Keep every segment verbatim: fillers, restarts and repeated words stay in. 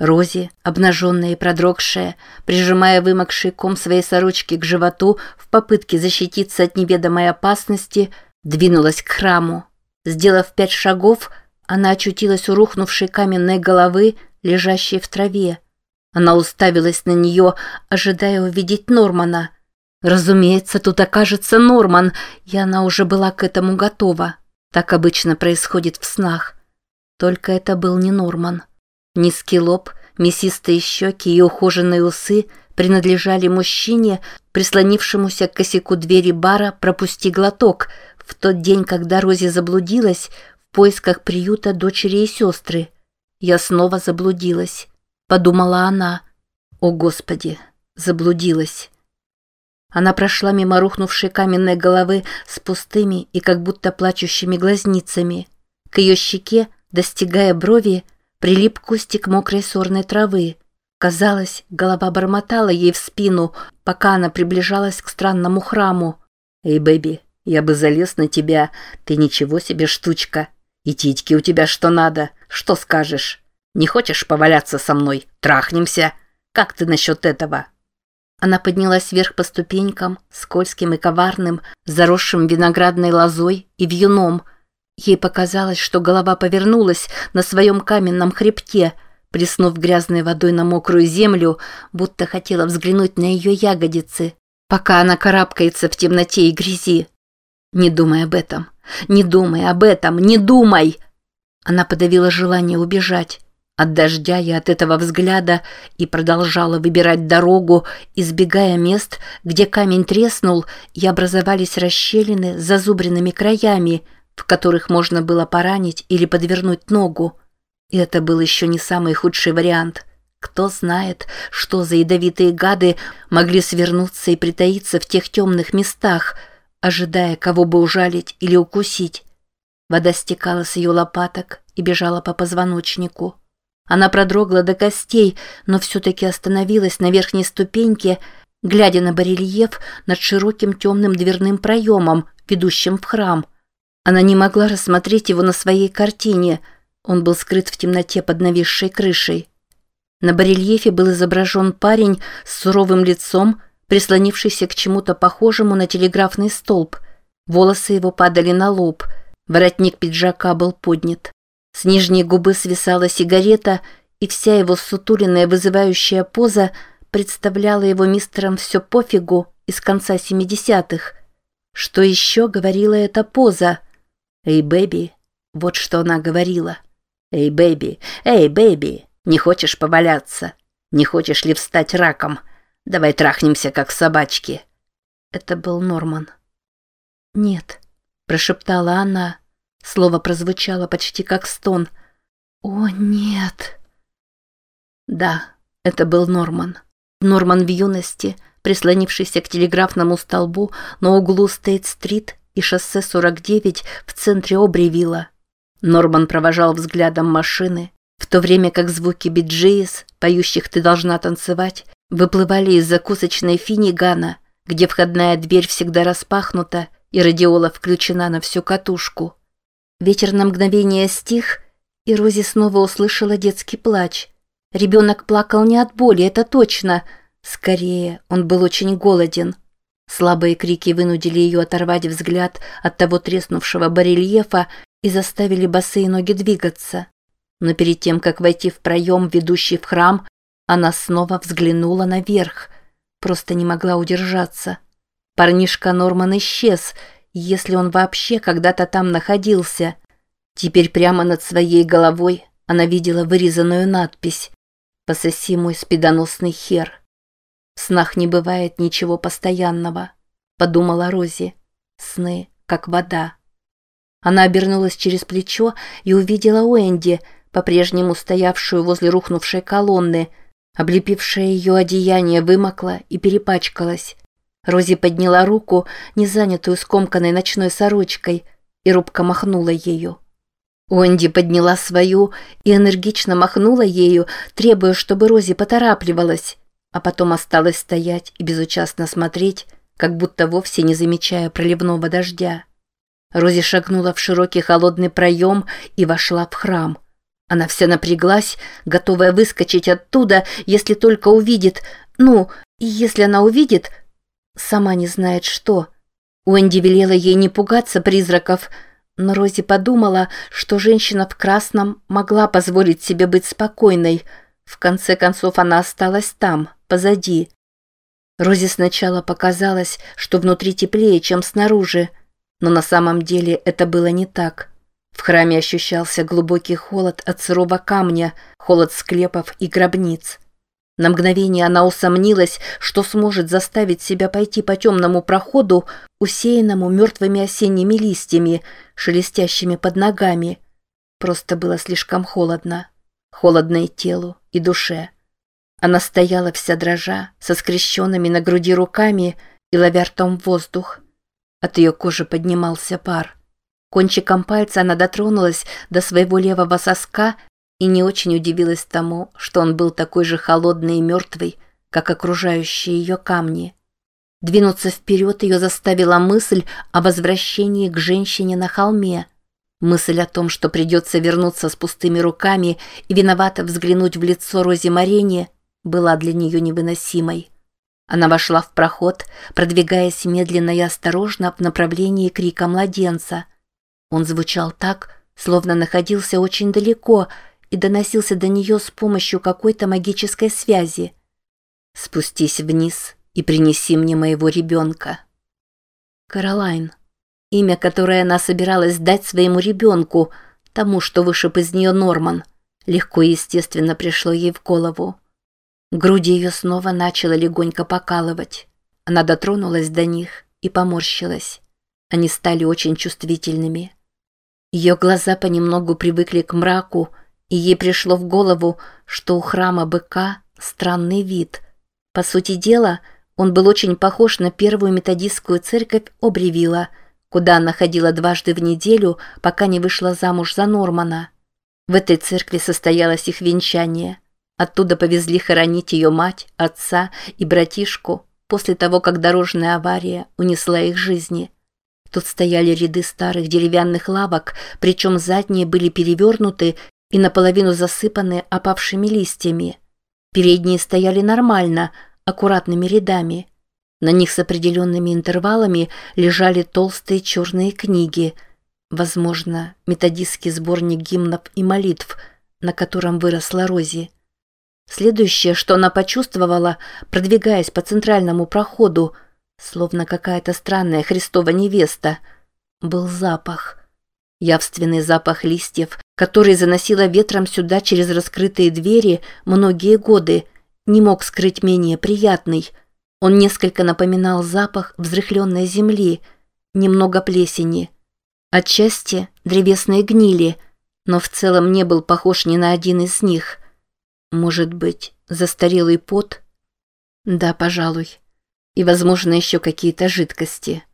Рози, обнаженная и продрогшая, прижимая вымокший ком своей сорочки к животу в попытке защититься от неведомой опасности, двинулась к храму. Сделав пять шагов, она очутилась у рухнувшей каменной головы, лежащей в траве. Она уставилась на нее, ожидая увидеть Нормана. Разумеется, тут окажется Норман, и она уже была к этому готова. Так обычно происходит в снах. Только это был не Норман. Низкий лоб, мясистые щеки и ухоженные усы принадлежали мужчине, прислонившемуся к косяку двери бара «Пропусти глоток» в тот день, когда Рози заблудилась в поисках приюта дочери и сестры. «Я снова заблудилась», — подумала она. «О, Господи, заблудилась». Она прошла мимо рухнувшей каменной головы с пустыми и как будто плачущими глазницами. К ее щеке, достигая брови, прилип кустик мокрой сорной травы. Казалось, голова бормотала ей в спину, пока она приближалась к странному храму. «Эй, бэби, я бы залез на тебя, ты ничего себе штучка. И титьки у тебя что надо, что скажешь? Не хочешь поваляться со мной? Трахнемся? Как ты насчет этого?» Она поднялась вверх по ступенькам, скользким и коварным, заросшим виноградной лозой и вьюном. Ей показалось, что голова повернулась на своем каменном хребте, плеснув грязной водой на мокрую землю, будто хотела взглянуть на ее ягодицы, пока она карабкается в темноте и грязи. «Не думай об этом, не думай об этом, не думай!» Она подавила желание убежать от дождя и от этого взгляда и продолжала выбирать дорогу, избегая мест, где камень треснул и образовались расщелины с зазубренными краями, в которых можно было поранить или подвернуть ногу. И это был еще не самый худший вариант. Кто знает, что за ядовитые гады могли свернуться и притаиться в тех темных местах, ожидая, кого бы ужалить или укусить. Вода стекала с ее лопаток и бежала по позвоночнику. Она продрогла до костей, но все-таки остановилась на верхней ступеньке, глядя на барельеф над широким темным дверным проемом, ведущим в храм. Она не могла рассмотреть его на своей картине, он был скрыт в темноте под нависшей крышей. На барельефе был изображен парень с суровым лицом, прислонившийся к чему-то похожему на телеграфный столб. Волосы его падали на лоб, воротник пиджака был поднят. С нижней губы свисала сигарета, и вся его сутуленная вызывающая поза представляла его мистером «все пофигу» из конца семидесятых. Что еще говорила эта поза? «Эй, бэби», вот что она говорила. «Эй, бэби, эй, бэби, не хочешь поваляться? Не хочешь ли встать раком? Давай трахнемся, как собачки». Это был Норман. «Нет», – прошептала она. Слово прозвучало почти как стон. «О, нет!» Да, это был Норман. Норман в юности, прислонившийся к телеграфному столбу на углу Стейт-стрит и шоссе сорок девять в центре Обривилла. Норман провожал взглядом машины, в то время как звуки би-джиз, поющих «Ты должна танцевать», выплывали из закусочной Финнигана, где входная дверь всегда распахнута и радиола включена на всю катушку. Ветер на мгновение стих, и Рози снова услышала детский плач. Ребенок плакал не от боли, это точно. Скорее, он был очень голоден. Слабые крики вынудили ее оторвать взгляд от того треснувшего барельефа и заставили босые ноги двигаться. Но перед тем, как войти в проем, ведущий в храм, она снова взглянула наверх. Просто не могла удержаться. Парнишка Норман исчез, если он вообще когда-то там находился. Теперь прямо над своей головой она видела вырезанную надпись «Пососи мой спидоносный хер». «В снах не бывает ничего постоянного», — подумала Рози. «Сны, как вода». Она обернулась через плечо и увидела Уэнди, по-прежнему стоявшую возле рухнувшей колонны. Облепившее ее одеяние вымокло и перепачкалось. Рози подняла руку, не занятую скомканной ночной сорочкой, и робко махнула ею. Уэнди подняла свою и энергично махнула ею, требуя, чтобы Рози поторапливалась, а потом осталась стоять и безучастно смотреть, как будто вовсе не замечая проливного дождя. Рози шагнула в широкий холодный проем и вошла в храм. Она вся напряглась, готовая выскочить оттуда, если только увидит... Ну, и если она увидит... Сама не знает что. Уэнди велела ей не пугаться призраков, но Рози подумала, что женщина в красном могла позволить себе быть спокойной. В конце концов, она осталась там, позади. Рози сначала показалось, что внутри теплее, чем снаружи, но на самом деле это было не так. В храме ощущался глубокий холод от сырого камня, холод склепов и гробниц. На мгновение она усомнилась, что сможет заставить себя пойти по темному проходу, усеянному мертвыми осенними листьями, шелестящими под ногами. Просто было слишком холодно. Холодно и телу, и душе. Она стояла вся дрожа, со скрещенными на груди руками и ловя ртом воздух. От ее кожи поднимался пар. Кончиком пальца она дотронулась до своего левого соска и не очень удивилась тому, что он был такой же холодный и мертвый, как окружающие ее камни. Двинуться вперед ее заставила мысль о возвращении к женщине на холме. Мысль о том, что придется вернуться с пустыми руками и виновато взглянуть в лицо Рози Морени, была для нее невыносимой. Она вошла в проход, продвигаясь медленно и осторожно в направлении крика младенца. Он звучал так, словно находился очень далеко и доносился до нее с помощью какой-то магической связи. «Спустись вниз и принеси мне моего ребенка». Кэролайн. Имя, которое она собиралась дать своему ребенку, тому, что вышиб из нее Норман, легко и естественно пришло ей в голову. Груди ее снова начало легонько покалывать. Она дотронулась до них и поморщилась. Они стали очень чувствительными. Ее глаза понемногу привыкли к мраку, и ей пришло в голову, что у храма быка странный вид. По сути дела, он был очень похож на первую методистскую церковь Обривилла, куда она ходила дважды в неделю, пока не вышла замуж за Нормана. В этой церкви состоялось их венчание. Оттуда повезли хоронить ее мать, отца и братишку после того, как дорожная авария унесла их жизни. Тут стояли ряды старых деревянных лавок, причем задние были перевернуты и наполовину засыпаны опавшими листьями. Передние стояли нормально, аккуратными рядами. На них с определенными интервалами лежали толстые черные книги, возможно, методистский сборник гимнов и молитв, на котором выросла Рози. Следующее, что она почувствовала, продвигаясь по центральному проходу, словно какая-то странная Христова невеста, был запах. Явственный запах листьев, который заносило ветром сюда через раскрытые двери многие годы, не мог скрыть менее приятный. Он несколько напоминал запах взрыхленной земли, немного плесени. Отчасти древесной гнили, но в целом не был похож ни на один из них. Может быть, застарелый пот? Да, пожалуй. И, возможно, еще какие-то жидкости.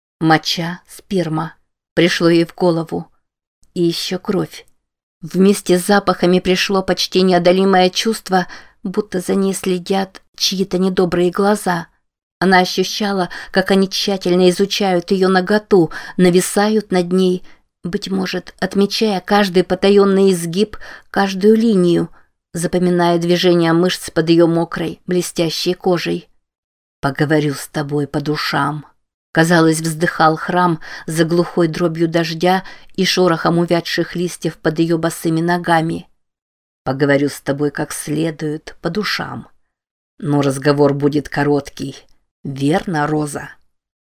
Моча, сперма. Пришло ей в голову. И еще кровь. Вместе с запахами пришло почти неодолимое чувство, будто за ней следят чьи-то недобрые глаза. Она ощущала, как они тщательно изучают ее наготу, нависают над ней, быть может, отмечая каждый потаенный изгиб, каждую линию, запоминая движения мышц под ее мокрой, блестящей кожей. «Поговорю с тобой по душам», — казалось, вздыхал храм за глухой дробью дождя и шорохом увядших листьев под ее босыми ногами. «Поговорю с тобой как следует, по душам. Но разговор будет короткий. Верно, Роза?»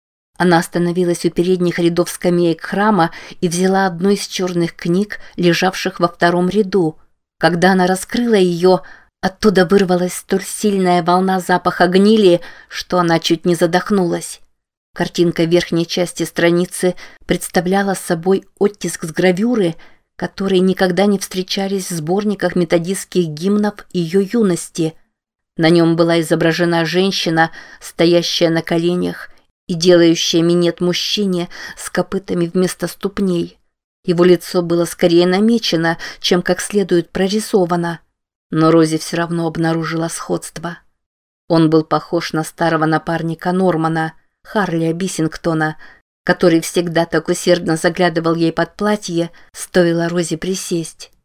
Она остановилась у передних рядов скамеек храма и взяла одну из черных книг, лежавших во втором ряду. Когда она раскрыла ее, оттуда вырвалась столь сильная волна запаха гнили, что она чуть не задохнулась. Картинка верхней части страницы представляла собой оттиск с гравюры, которые никогда не встречались в сборниках методистских гимнов ее юности. На нем была изображена женщина, стоящая на коленях и делающая минет мужчине с копытами вместо ступней. Его лицо было скорее намечено, чем как следует прорисовано, но Рози все равно обнаружила сходство. Он был похож на старого напарника Нормана, Харли Биссингтона, который всегда так усердно заглядывал ей под платье, стоило Рози присесть.